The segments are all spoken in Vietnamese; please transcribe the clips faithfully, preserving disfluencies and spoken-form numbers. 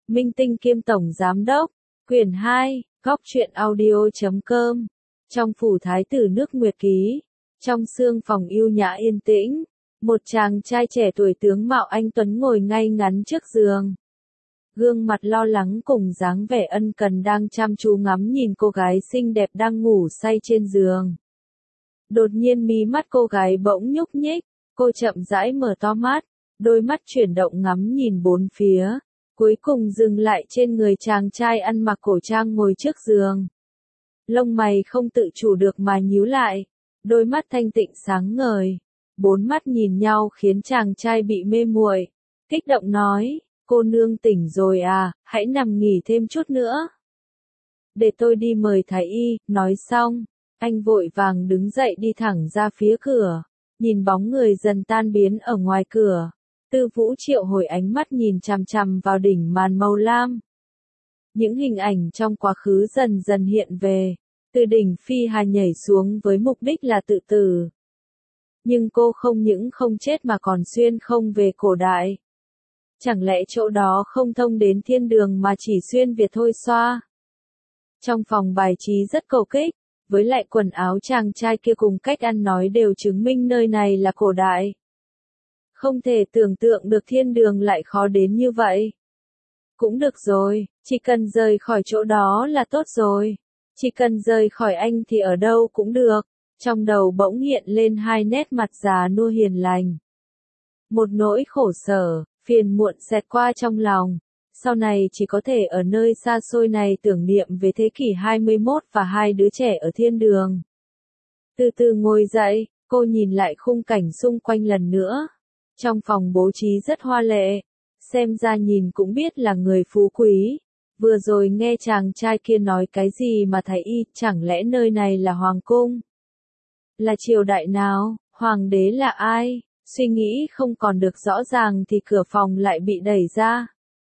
Minh Tinh kiêm tổng giám đốc, quyển hai, góc truyện audio chấm com. Trong phủ thái tử nước Nguyệt Ký, trong sương phòng yêu nhã yên tĩnh, một chàng trai trẻ tuổi tướng mạo anh tuấn ngồi ngay ngắn trước giường. Gương mặt lo lắng cùng dáng vẻ ân cần đang chăm chú ngắm nhìn cô gái xinh đẹp đang ngủ say trên giường. Đột nhiên mí mắt cô gái bỗng nhúc nhích, cô chậm rãi mở to mắt, đôi mắt chuyển động ngắm nhìn bốn phía, cuối cùng dừng lại trên người chàng trai ăn mặc cổ trang ngồi trước giường. Lông mày không tự chủ được mà nhíu lại, đôi mắt thanh tịnh sáng ngời, bốn mắt nhìn nhau khiến chàng trai bị mê muội, kích động nói, cô nương tỉnh rồi à, hãy nằm nghỉ thêm chút nữa. Để tôi đi mời thái y, nói xong, anh vội vàng đứng dậy đi thẳng ra phía cửa, nhìn bóng người dần tan biến ở ngoài cửa. Tư Vũ triệu hồi ánh mắt nhìn chằm chằm vào đỉnh màn màu lam. Những hình ảnh trong quá khứ dần dần hiện về, từ đỉnh phi hà nhảy xuống với mục đích là tự tử. Nhưng cô không những không chết mà còn xuyên không về cổ đại. Chẳng lẽ chỗ đó không thông đến thiên đường mà chỉ xuyên Việt thôi xoa? Trong phòng bài trí rất cầu kích, với lại quần áo chàng trai kia cùng cách ăn nói đều chứng minh nơi này là cổ đại. Không thể tưởng tượng được thiên đường lại khó đến như vậy. Cũng được rồi, chỉ cần rời khỏi chỗ đó là tốt rồi. Chỉ cần rời khỏi anh thì ở đâu cũng được. Trong đầu bỗng hiện lên hai nét mặt già nua hiền lành. Một nỗi khổ sở, phiền muộn xẹt qua trong lòng. Sau này chỉ có thể ở nơi xa xôi này tưởng niệm về thế kỷ hai mươi mốt và hai đứa trẻ ở thiên đường. Từ từ ngồi dậy, cô nhìn lại khung cảnh xung quanh lần nữa. Trong phòng bố trí rất hoa lệ, xem ra nhìn cũng biết là người phú quý. Vừa rồi nghe chàng trai kia nói cái gì mà thái y, chẳng lẽ nơi này là hoàng cung? Là triều đại nào, hoàng đế là ai? Suy nghĩ không còn được rõ ràng thì cửa phòng lại bị đẩy ra.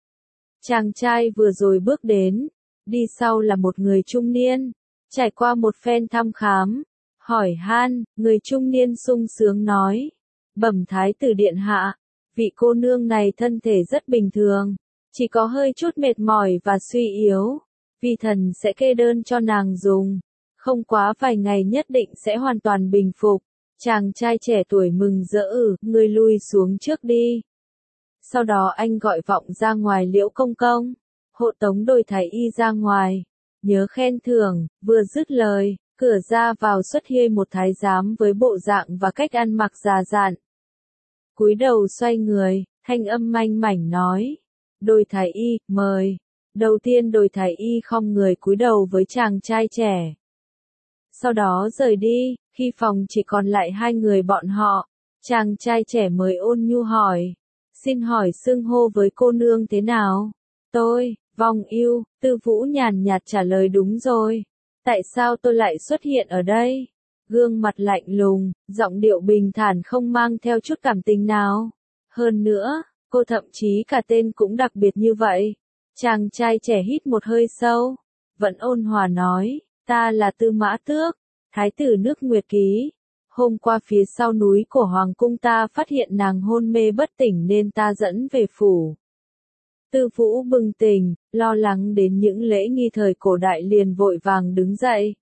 Chàng trai vừa rồi bước đến, đi sau là một người trung niên, trải qua một phen thăm khám, hỏi han, người trung niên sung sướng nói. Bẩm thái tử điện hạ, vị cô nương này thân thể rất bình thường, chỉ có hơi chút mệt mỏi và suy yếu, vi thần sẽ kê đơn cho nàng dùng, không quá vài ngày nhất định sẽ hoàn toàn bình phục. Chàng trai trẻ tuổi mừng rỡ, người lui xuống trước đi. Sau đó anh gọi vọng ra ngoài Liễu công công, hộ tống đôi thái y ra ngoài, nhớ khen thưởng. Vừa dứt lời, cửa ra vào xuất hiện một thái giám với bộ dạng và cách ăn mặc già dặn. Cúi đầu xoay người, thanh âm manh mảnh nói, đôi thái y, mời. Đầu tiên đôi thái y khom người cúi đầu với chàng trai trẻ. Sau đó rời đi, khi phòng chỉ còn lại hai người bọn họ, chàng trai trẻ mới ôn nhu hỏi, xin hỏi xưng hô với cô nương thế nào? Tôi, Vong Ưu. Tư Vũ nhàn nhạt trả lời. Đúng rồi, tại sao tôi lại xuất hiện ở đây? Gương mặt lạnh lùng, giọng điệu bình thản không mang theo chút cảm tình nào. Hơn nữa, cô thậm chí cả tên cũng đặc biệt như vậy. Chàng trai trẻ hít một hơi sâu, vẫn ôn hòa nói, ta là Tư Mã Tước, thái tử nước Nguyệt Ký. Hôm qua phía sau núi của hoàng cung ta phát hiện nàng hôn mê bất tỉnh nên ta dẫn về phủ. Tư Vũ bừng tỉnh, lo lắng đến những lễ nghi thời cổ đại liền vội vàng đứng dậy.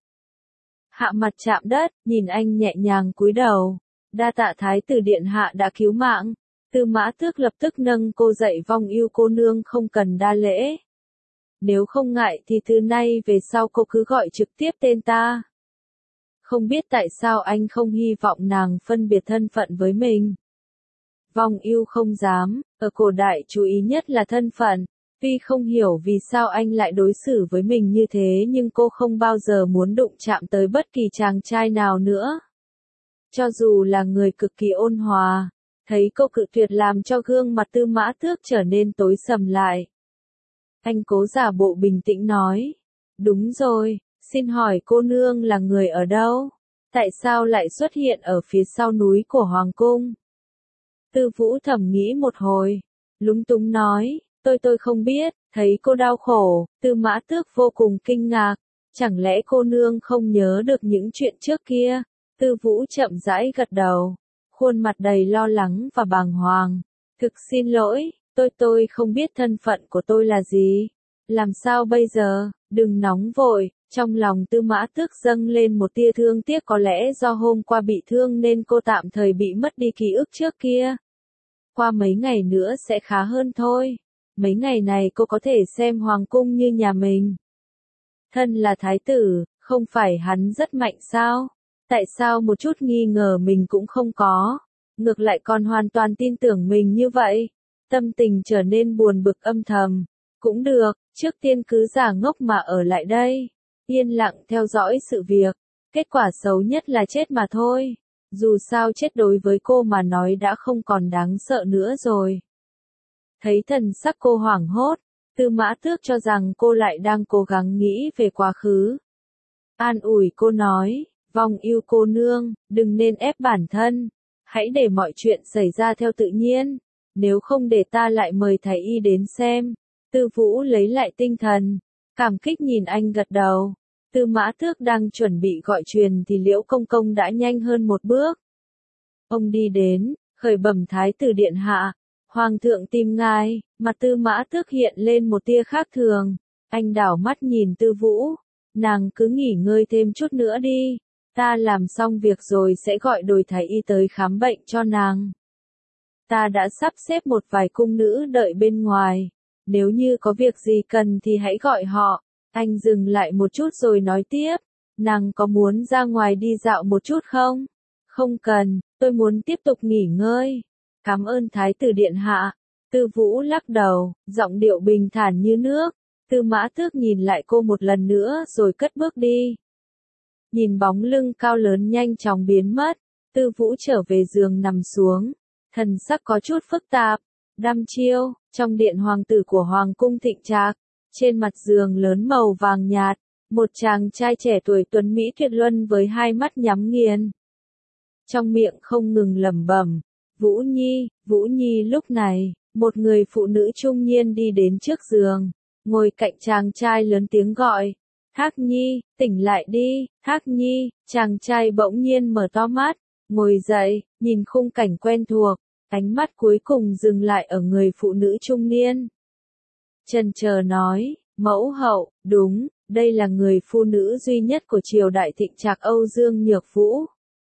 Hạ mặt chạm đất, nhìn anh nhẹ nhàng cúi đầu. Đa tạ thái tử điện hạ đã cứu mạng. Tư Mã Tước lập tức nâng cô dậy. Vong Ưu cô nương không cần đa lễ. Nếu không ngại thì từ nay về sau cô cứ gọi trực tiếp tên ta. Không biết tại sao anh không hy vọng nàng phân biệt thân phận với mình. Vong Ưu không dám, ở cổ đại chú ý nhất là thân phận. Tuy không hiểu vì sao anh lại đối xử với mình như thế nhưng cô không bao giờ muốn đụng chạm tới bất kỳ chàng trai nào nữa. Cho dù là người cực kỳ ôn hòa, thấy cô cự tuyệt làm cho gương mặt Tư Mã Tước trở nên tối sầm lại. Anh cố giả bộ bình tĩnh nói, đúng rồi, xin hỏi cô nương là người ở đâu? Tại sao lại xuất hiện ở phía sau núi của hoàng cung? Tư Vũ thầm nghĩ một hồi, lúng túng nói, tôi tôi không biết. Thấy cô đau khổ, Tư Mã Tước vô cùng kinh ngạc, chẳng lẽ cô nương không nhớ được những chuyện trước kia? Tư Vũ chậm rãi gật đầu, khuôn mặt đầy lo lắng và bàng hoàng, thực xin lỗi, Tôi tôi không biết thân phận của tôi là gì. Làm sao bây giờ, đừng nóng vội, trong lòng Tư Mã Tước dâng lên một tia thương tiếc, có lẽ do hôm qua bị thương nên cô tạm thời bị mất đi ký ức trước kia. Qua mấy ngày nữa sẽ khá hơn thôi. Mấy ngày này cô có thể xem hoàng cung như nhà mình. Thân là thái tử, không phải hắn rất mạnh sao? Tại sao một chút nghi ngờ mình cũng không có? Ngược lại còn hoàn toàn tin tưởng mình như vậy. Tâm tình trở nên buồn bực âm thầm. Cũng được, trước tiên cứ giả ngốc mà ở lại đây. Yên lặng theo dõi sự việc. Kết quả xấu nhất là chết mà thôi. Dù sao chết đối với cô mà nói đã không còn đáng sợ nữa rồi. Thấy thần sắc cô hoảng hốt, Tư Mã Tước cho rằng cô lại đang cố gắng nghĩ về quá khứ. An ủi cô nói, Vong Ưu cô nương, đừng nên ép bản thân. Hãy để mọi chuyện xảy ra theo tự nhiên. Nếu không để ta lại mời thái y đến xem. Tư Vũ lấy lại tinh thần. Cảm kích nhìn anh gật đầu. Tư Mã Tước đang chuẩn bị gọi truyền thì Liễu Công Công đã nhanh hơn một bước. Ông đi đến, khởi bẩm thái tử điện hạ. Hoàng thượng tìm ngài, mặt Tư Mã Tước hiện lên một tia khác thường. Anh đảo mắt nhìn Tư Vũ. Nàng cứ nghỉ ngơi thêm chút nữa đi. Ta làm xong việc rồi sẽ gọi đồi thái y tới khám bệnh cho nàng. Ta đã sắp xếp một vài cung nữ đợi bên ngoài. Nếu như có việc gì cần thì hãy gọi họ. Anh dừng lại một chút rồi nói tiếp. Nàng có muốn ra ngoài đi dạo một chút không? Không cần, tôi muốn tiếp tục nghỉ ngơi. Cảm ơn thái tử điện hạ. Tư Vũ lắc đầu, giọng điệu bình thản như nước. Tư Mã Tước nhìn lại cô một lần nữa rồi cất bước đi. Nhìn bóng lưng cao lớn nhanh chóng biến mất, Tư Vũ trở về giường nằm xuống. Thần sắc có chút phức tạp. Đăm chiêu, trong điện hoàng tử của Hoàng cung Thịnh Trạc, trên mặt giường lớn màu vàng nhạt, một chàng trai trẻ tuổi tuấn mỹ tuyệt luân với hai mắt nhắm nghiền. Trong miệng không ngừng lẩm bẩm, Vũ Nhi, Vũ Nhi. Lúc này, một người phụ nữ trung niên đi đến trước giường, ngồi cạnh chàng trai lớn tiếng gọi, Thác Nhi, tỉnh lại đi, Thác Nhi. Chàng trai bỗng nhiên mở to mắt, ngồi dậy, nhìn khung cảnh quen thuộc, ánh mắt cuối cùng dừng lại ở người phụ nữ trung niên. Chần chờ nói, mẫu hậu, đúng, đây là người phụ nữ duy nhất của triều đại Thịnh Trạc Âu Dương Nhược Vũ.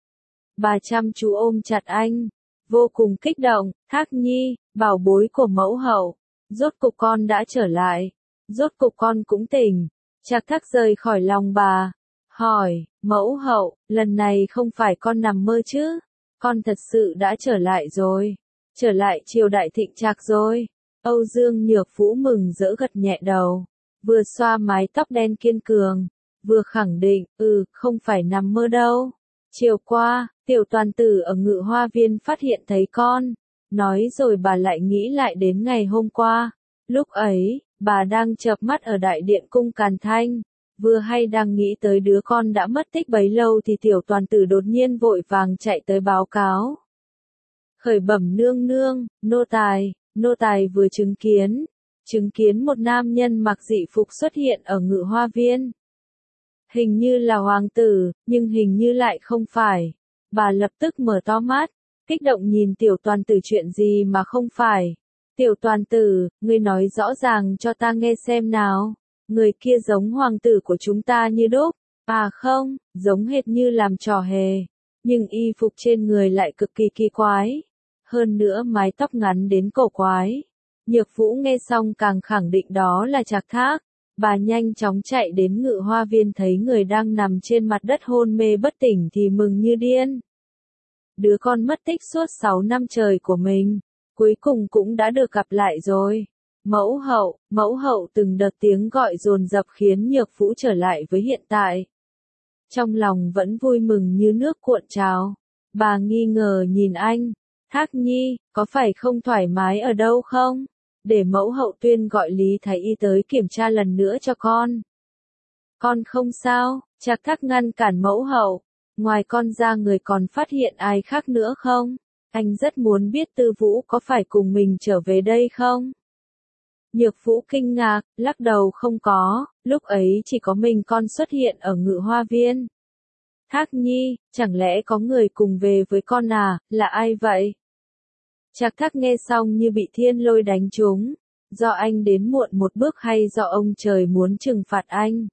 Bà chăm chú ôm chặt anh, vô cùng kích động, Thác Nhi, bảo bối của mẫu hậu, rốt cục con đã trở lại, rốt cục con cũng tỉnh. Trạc Thác rời khỏi lòng bà, hỏi, mẫu hậu, lần này không phải con nằm mơ chứ, con thật sự đã trở lại rồi, trở lại triều đại Thịnh Trạc rồi. Âu Dương Nhược Vũ mừng rỡ gật nhẹ đầu, vừa xoa mái tóc đen kiên cường, vừa khẳng định, ừ, không phải nằm mơ đâu. Chiều qua, tiểu toàn tử ở Ngự Hoa Viên phát hiện thấy con, nói rồi bà lại nghĩ lại đến ngày hôm qua. Lúc ấy, bà đang chợp mắt ở đại điện cung Càn Thanh, vừa hay đang nghĩ tới đứa con đã mất tích bấy lâu thì tiểu toàn tử đột nhiên vội vàng chạy tới báo cáo. Khởi bẩm nương nương, nô tài, nô tài vừa chứng kiến, chứng kiến một nam nhân mặc dị phục xuất hiện ở Ngự Hoa Viên. Hình như là hoàng tử, nhưng hình như lại không phải. Bà lập tức mở to mắt, kích động nhìn tiểu toàn tử, chuyện gì mà không phải. Tiểu toàn tử, ngươi nói rõ ràng cho ta nghe xem nào. Người kia giống hoàng tử của chúng ta như đúc. À không, giống hệt như làm trò hề. Nhưng y phục trên người lại cực kỳ kỳ quái. Hơn nữa mái tóc ngắn đến cổ quái. Nhược Vũ nghe xong càng khẳng định đó là Trạc Thác. Bà nhanh chóng chạy đến Ngự Hoa Viên, thấy người đang nằm trên mặt đất hôn mê bất tỉnh thì mừng như điên. Đứa con mất tích suốt sáu năm trời của mình, cuối cùng cũng đã được gặp lại rồi. Mẫu hậu, mẫu hậu. Từng đợt tiếng gọi dồn dập khiến Nhược Vũ trở lại với hiện tại. Trong lòng vẫn vui mừng như nước cuộn trào. Bà nghi ngờ nhìn anh, Thác Nhi, có phải không thoải mái ở đâu không? Để mẫu hậu tuyên gọi Lý Thái Y tới kiểm tra lần nữa cho con. Con không sao. Trạc Thác ngăn cản mẫu hậu. Ngoài con ra người còn phát hiện ai khác nữa không? Anh rất muốn biết Tư Vũ có phải cùng mình trở về đây không? Nhược Vũ kinh ngạc, lắc đầu không có, lúc ấy chỉ có mình con xuất hiện ở Ngự Hoa Viên. Thác Nhi, chẳng lẽ có người cùng về với con à, là ai vậy? Trạc Thác nghe xong như bị thiên lôi đánh trúng. Do anh đến muộn một bước hay do ông trời muốn trừng phạt anh?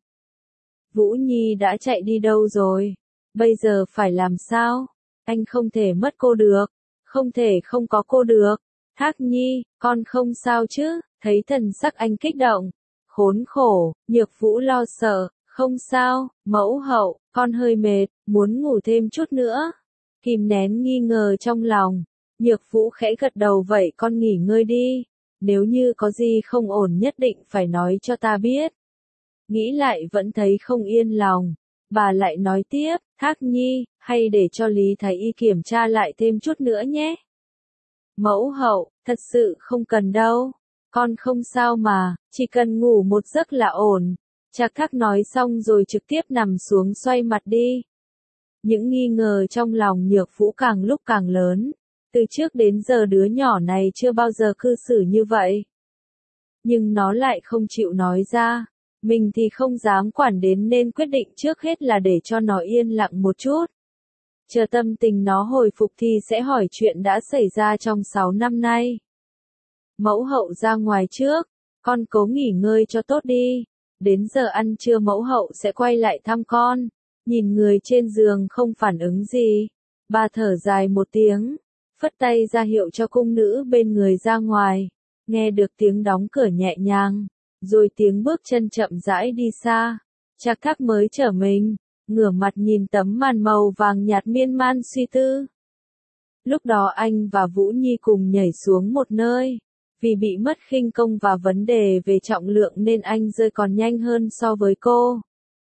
Vũ Nhi đã chạy đi đâu rồi? Bây giờ phải làm sao? Anh không thể mất cô được. Không thể không có cô được. Thác Nhi, con không sao chứ? Thấy thần sắc anh kích động. Khốn khổ, Nhược Vũ lo sợ. Không sao, mẫu hậu, con hơi mệt, muốn ngủ thêm chút nữa. Kìm nén nghi ngờ trong lòng. Nhược Vũ khẽ gật đầu, vậy con nghỉ ngơi đi. Nếu như có gì không ổn nhất định phải nói cho ta biết. Nghĩ lại vẫn thấy không yên lòng. Bà lại nói tiếp, Thác Nhi, hay để cho Lý Thái Y kiểm tra lại thêm chút nữa nhé. Mẫu hậu, thật sự không cần đâu. Con không sao mà, chỉ cần ngủ một giấc là ổn. Trạc Thác nói xong rồi trực tiếp nằm xuống xoay mặt đi. Những nghi ngờ trong lòng Nhược Vũ càng lúc càng lớn. Từ trước đến giờ đứa nhỏ này chưa bao giờ cư xử như vậy. Nhưng nó lại không chịu nói ra. Mình thì không dám quản đến nên quyết định trước hết là để cho nó yên lặng một chút. Chờ tâm tình nó hồi phục thì sẽ hỏi chuyện đã xảy ra trong sáu năm nay. Mẫu hậu ra ngoài trước, con cố nghỉ ngơi cho tốt đi. Đến giờ ăn trưa mẫu hậu sẽ quay lại thăm con. Nhìn người trên giường không phản ứng gì. Bà thở dài một tiếng, phất tay ra hiệu cho cung nữ bên người ra ngoài. Nghe được tiếng đóng cửa nhẹ nhàng, rồi tiếng bước chân chậm rãi đi xa. Trạc Thác mới trở mình, ngửa mặt nhìn tấm màn màu vàng nhạt miên man suy tư. Lúc đó anh và Vũ Nhi cùng nhảy xuống một nơi. Vì bị mất khinh công và vấn đề về trọng lượng nên anh rơi còn nhanh hơn so với cô.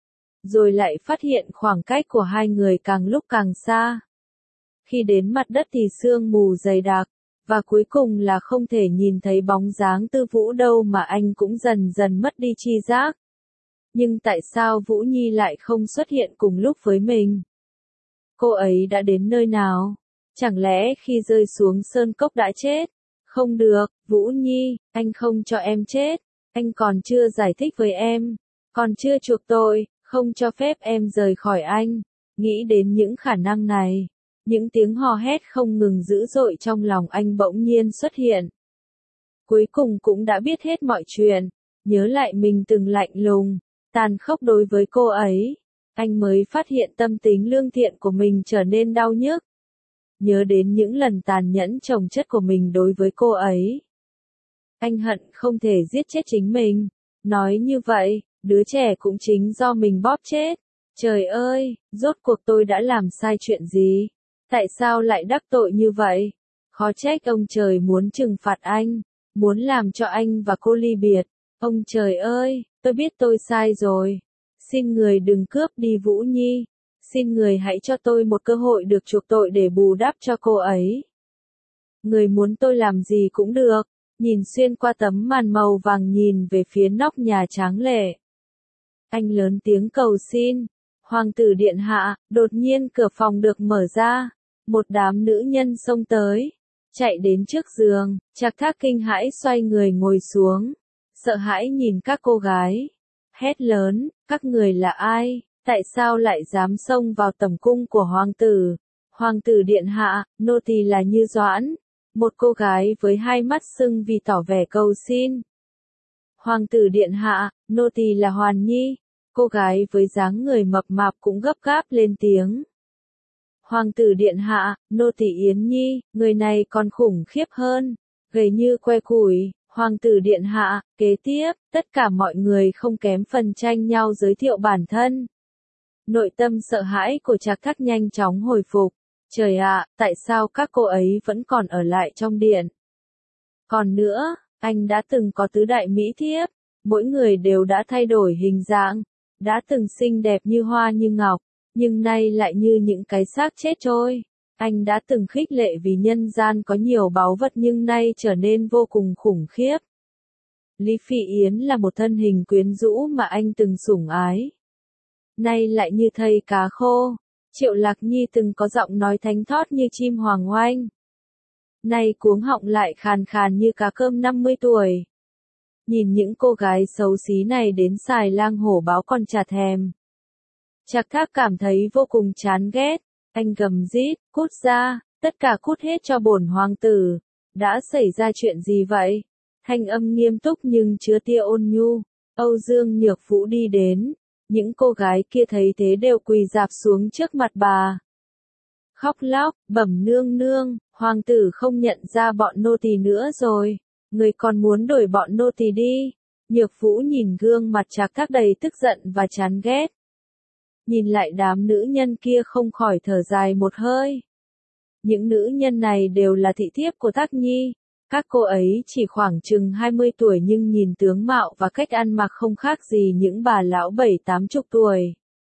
Rồi lại phát hiện khoảng cách của hai người càng lúc càng xa. Khi đến mặt đất thì sương mù dày đặc, và cuối cùng là không thể nhìn thấy bóng dáng Tư Vũ đâu mà anh cũng dần dần mất đi tri giác. Nhưng tại sao Vũ Nhi lại không xuất hiện cùng lúc với mình? Cô ấy đã đến nơi nào? Chẳng lẽ khi rơi xuống sơn cốc đã chết? Không được, Vũ Nhi, anh không cho em chết. Anh còn chưa giải thích với em. Còn chưa chuộc tội, không cho phép em rời khỏi anh. Nghĩ đến những khả năng này. Những tiếng hò hét không ngừng dữ dội trong lòng anh bỗng nhiên xuất hiện. Cuối cùng cũng đã biết hết mọi chuyện. Nhớ lại mình từng lạnh lùng, tàn khốc đối với cô ấy. Anh mới phát hiện tâm tính lương thiện của mình trở nên đau nhức. Nhớ đến những lần tàn nhẫn chồng chất của mình đối với cô ấy. Anh hận không thể giết chết chính mình. Nói như vậy, đứa trẻ cũng chính do mình bóp chết. Trời ơi, rốt cuộc tôi đã làm sai chuyện gì? Tại sao lại đắc tội như vậy? Khó trách ông trời muốn trừng phạt anh, muốn làm cho anh và cô ly biệt. Ông trời ơi, tôi biết tôi sai rồi. Xin người đừng cướp đi Vũ Nhi. Xin người hãy cho tôi một cơ hội được chuộc tội để bù đắp cho cô ấy. Người muốn tôi làm gì cũng được. Nhìn xuyên qua tấm màn màu vàng nhìn về phía nóc nhà tráng lệ. Anh lớn tiếng cầu xin. Hoàng tử điện hạ, đột nhiên cửa phòng được mở ra. Một đám nữ nhân xông tới. Chạy đến trước giường, Trạc Thác kinh hãi xoay người ngồi xuống. Sợ hãi nhìn các cô gái. Hét lớn, các người là ai? Tại sao lại dám xông vào tẩm cung của hoàng tử? Hoàng tử điện hạ, nô tỳ là Như Doãn. Một cô gái với hai mắt sưng vì tỏ vẻ cầu xin. Hoàng tử điện hạ, nô tỳ là Hoàn Nhi. Cô gái với dáng người mập mạp cũng gấp gáp lên tiếng. Hoàng tử điện hạ, nô tỳ Yến Nhi, người này còn khủng khiếp hơn, gầy như que củi. Hoàng tử điện hạ, kế tiếp, tất cả mọi người không kém phần tranh nhau giới thiệu bản thân. Nội tâm sợ hãi của Trạc Thác nhanh chóng hồi phục. Trời ạ, tại sao các cô ấy vẫn còn ở lại trong điện? Còn nữa, anh đã từng có tứ đại mỹ thiếp, mỗi người đều đã thay đổi hình dạng, đã từng xinh đẹp như hoa như ngọc, nhưng nay lại như những cái xác chết trôi. Anh đã từng khích lệ vì nhân gian có nhiều báu vật nhưng nay trở nên vô cùng khủng khiếp. Lý Phỉ Yến là một thân hình quyến rũ mà anh từng sủng ái. Nay lại như thây cá khô. Triệu Lạc Nhi từng có giọng nói thánh thót như chim hoàng oanh. Nay cuống họng lại khàn khàn như cá cơm năm mươi tuổi. Nhìn những cô gái xấu xí này đến xài lang hổ báo còn chả thèm. Trạc Thác cảm thấy vô cùng chán ghét. Anh gầm rít, cút ra, tất cả cút hết cho bổn hoàng tử. Đã xảy ra chuyện gì vậy? Thanh âm nghiêm túc nhưng chứa tia ôn nhu. Âu Dương Nhược Vũ đi đến. Những cô gái kia thấy thế đều quỳ rạp xuống trước mặt bà. Khóc lóc, bẩm nương nương, hoàng tử không nhận ra bọn nô tỳ nữa rồi. Người còn muốn đổi bọn nô tỳ đi. Nhược Vũ nhìn gương mặt Trạc Thác đầy tức giận và chán ghét. Nhìn lại đám nữ nhân kia không khỏi thở dài một hơi. Những nữ nhân này đều là thị thiếp của Thác Nhi. Các cô ấy chỉ khoảng chừng hai mươi tuổi nhưng nhìn tướng mạo và cách ăn mặc không khác gì những bà lão bảy tám chục tuổi.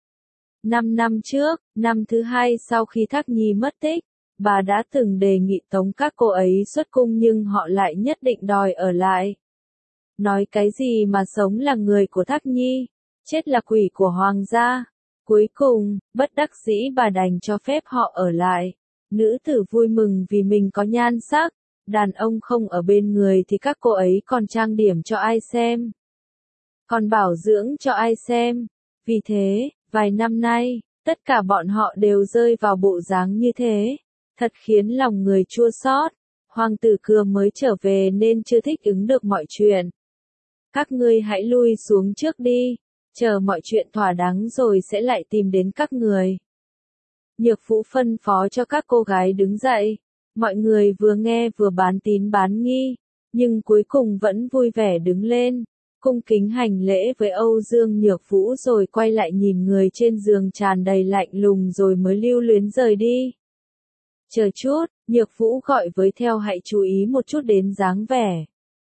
Năm năm trước, năm thứ hai sau khi Thác Nhi mất tích, bà đã từng đề nghị tống các cô ấy xuất cung nhưng họ lại nhất định đòi ở lại. Nói cái gì mà sống là người của Thác Nhi, chết là quỷ của hoàng gia. Cuối cùng, bất đắc dĩ bà đành cho phép họ ở lại. Nữ tử vui mừng vì mình có nhan sắc, đàn ông không ở bên người thì các cô ấy còn trang điểm cho ai xem. Còn bảo dưỡng cho ai xem. Vì thế, vài năm nay, tất cả bọn họ đều rơi vào bộ dáng như thế. Thật khiến lòng người chua xót. Hoàng tử Cưa mới trở về nên chưa thích ứng được mọi chuyện. Các ngươi hãy lui xuống trước đi, chờ mọi chuyện thỏa đáng rồi sẽ lại tìm đến các người. Nhược Vũ phân phó cho các cô gái đứng dậy. Mọi người vừa nghe vừa bán tín bán nghi, nhưng cuối cùng vẫn vui vẻ đứng lên, cung kính hành lễ với Âu Dương Nhược Vũ rồi quay lại nhìn người trên giường tràn đầy lạnh lùng rồi mới lưu luyến rời đi. Chờ chút, Nhược Vũ gọi với theo hãy chú ý một chút đến dáng vẻ.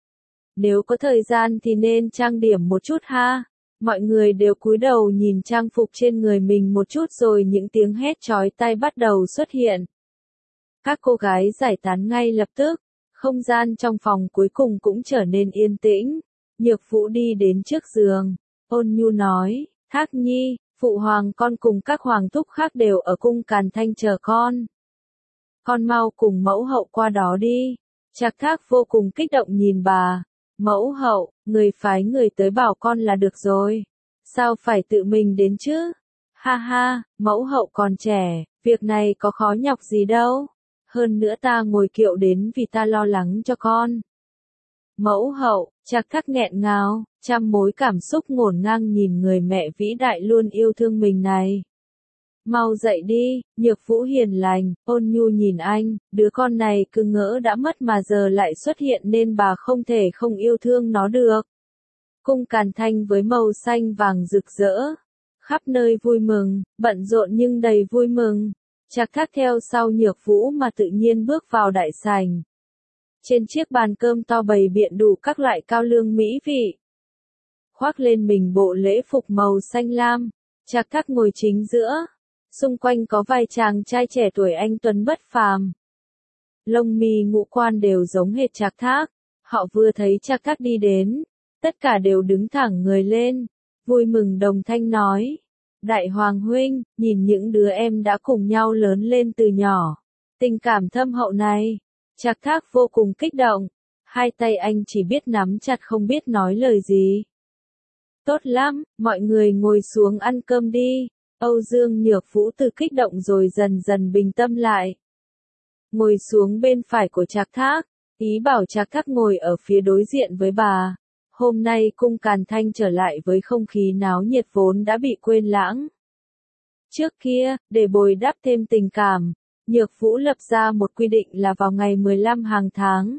Nếu có thời gian thì nên trang điểm một chút ha. Mọi người đều cúi đầu nhìn trang phục trên người mình một chút rồi những tiếng hét chói tai bắt đầu xuất hiện. Các cô gái giải tán ngay lập tức, không gian trong phòng cuối cùng cũng trở nên yên tĩnh. Nhược Vũ đi đến trước giường, ôn nhu nói, Thác Nhi, phụ hoàng con cùng các hoàng thúc khác đều ở cung Càn Thanh chờ con. Con mau cùng mẫu hậu qua đó đi. Trạc Thác vô cùng kích động nhìn bà. Mẫu hậu, người phái người tới bảo con là được rồi. Sao phải tự mình đến chứ? Ha ha, mẫu hậu còn trẻ, việc này có khó nhọc gì đâu. Hơn nữa ta ngồi kiệu đến vì ta lo lắng cho con. Mẫu hậu, Trạc Thác nghẹn ngào, trăm mối cảm xúc ngổn ngang nhìn người mẹ vĩ đại luôn yêu thương mình này. Mau dậy đi, Nhược Vũ hiền lành, ôn nhu nhìn anh, đứa con này cứ ngỡ đã mất mà giờ lại xuất hiện nên bà không thể không yêu thương nó được. Cung Càn Thanh với màu xanh vàng rực rỡ, khắp nơi vui mừng, bận rộn nhưng đầy vui mừng. Trạc Thác theo sau Nhược Vũ mà tự nhiên bước vào đại sảnh. Trên chiếc bàn cơm to bày biện đủ các loại cao lương mỹ vị. Khoác lên mình bộ lễ phục màu xanh lam, Trạc Thác ngồi chính giữa. Xung quanh có vài chàng trai trẻ tuổi anh tuấn bất phàm. Lông mi ngũ quan đều giống hệt Trạc Thác. Họ vừa thấy Trạc Thác đi đến, tất cả đều đứng thẳng người lên, vui mừng đồng thanh nói. Đại Hoàng huynh, nhìn những đứa em đã cùng nhau lớn lên từ nhỏ. Tình cảm thâm hậu này. Trạc Thác vô cùng kích động. Hai tay anh chỉ biết nắm chặt không biết nói lời gì. Tốt lắm, mọi người ngồi xuống ăn cơm đi. Âu Dương Nhược Vũ từ kích động rồi dần dần bình tâm lại. Ngồi xuống bên phải của Trạc Thác, ý bảo Trạc Thác ngồi ở phía đối diện với bà. Hôm nay cung Càn Thanh trở lại với không khí náo nhiệt vốn đã bị quên lãng. Trước kia, để bồi đắp thêm tình cảm, Nhược Vũ lập ra một quy định là vào ngày mười lăm hàng tháng.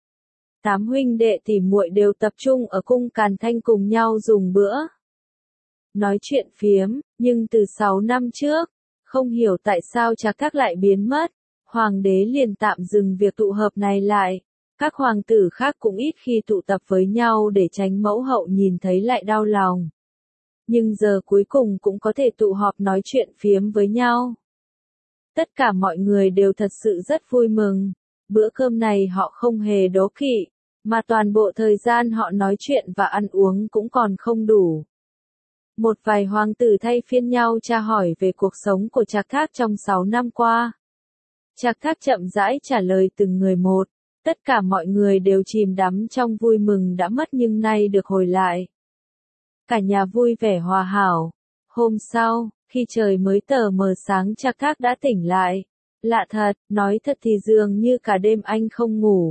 Tám huynh đệ tỷ muội đều tập trung ở cung Càn Thanh cùng nhau dùng bữa. Nói chuyện phiếm, nhưng từ sáu năm trước, không hiểu tại sao Trạc Thác lại biến mất, hoàng đế liền tạm dừng việc tụ họp này lại. Các hoàng tử khác cũng ít khi tụ tập với nhau để tránh mẫu hậu nhìn thấy lại đau lòng. Nhưng giờ cuối cùng cũng có thể tụ họp nói chuyện phiếm với nhau. Tất cả mọi người đều thật sự rất vui mừng. Bữa cơm này họ không hề đố kỵ, mà toàn bộ thời gian họ nói chuyện và ăn uống cũng còn không đủ. Một vài hoàng tử thay phiên nhau tra hỏi về cuộc sống của Trạc Thác trong sáu năm qua. Trạc Thác chậm rãi trả lời từng người một. Tất cả mọi người đều chìm đắm trong vui mừng đã mất nhưng nay được hồi lại. Cả nhà vui vẻ hòa hảo. Hôm sau, khi trời mới tờ mờ sáng Trạc Thác đã tỉnh lại. Lạ thật, nói thật thì dường như cả đêm anh không ngủ.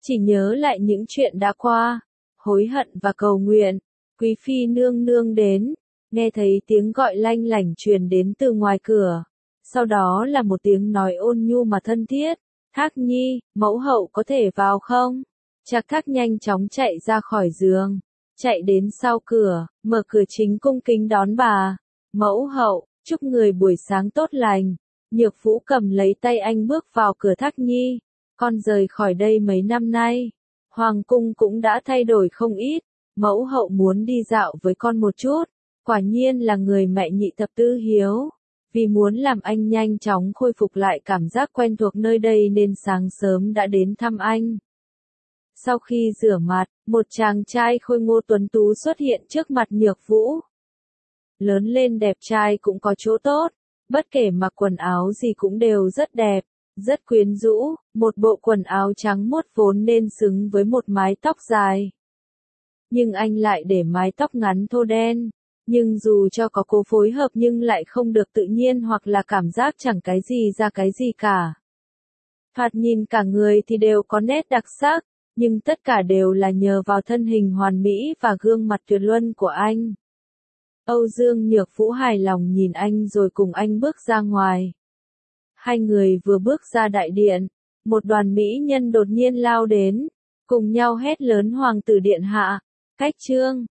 chỉ nhớ lại những chuyện đã qua, hối hận và cầu nguyện. Quý phi nương nương đến, nghe thấy tiếng gọi lanh lảnh truyền đến từ ngoài cửa. Sau đó là một tiếng nói ôn nhu mà thân thiết. Thác Nhi, mẫu hậu có thể vào không? Trạc Thác nhanh chóng chạy ra khỏi giường, chạy đến sau cửa, mở cửa chính cung kính đón bà. Mẫu hậu, chúc người buổi sáng tốt lành. Nhược Vũ cầm lấy tay anh bước vào cửa. Thác Nhi, con rời khỏi đây mấy năm nay, hoàng cung cũng đã thay đổi không ít, mẫu hậu muốn đi dạo với con một chút. Quả nhiên là người mẹ nhị thập tứ hiếu. Vì muốn làm anh nhanh chóng khôi phục lại cảm giác quen thuộc nơi đây nên sáng sớm đã đến thăm anh. Sau khi rửa mặt, một chàng trai khôi ngô tuấn tú xuất hiện trước mặt Nhược Vũ. Lớn lên đẹp trai cũng có chỗ tốt, bất kể mặc quần áo gì cũng đều rất đẹp, rất quyến rũ, một bộ quần áo trắng muốt vốn nên xứng với một mái tóc dài. Nhưng anh lại để mái tóc ngắn thô đen. Nhưng dù cho có cố phối hợp nhưng lại không được tự nhiên hoặc là cảm giác chẳng cái gì ra cái gì cả. Thoạt nhìn cả người thì đều có nét đặc sắc, nhưng tất cả đều là nhờ vào thân hình hoàn mỹ và gương mặt tuyệt luân của anh. Âu Dương Nhược Vũ hài lòng nhìn anh rồi cùng anh bước ra ngoài. Hai người vừa bước ra đại điện, một đoàn mỹ nhân đột nhiên lao đến, cùng nhau hét lớn hoàng tử điện hạ, cách trương.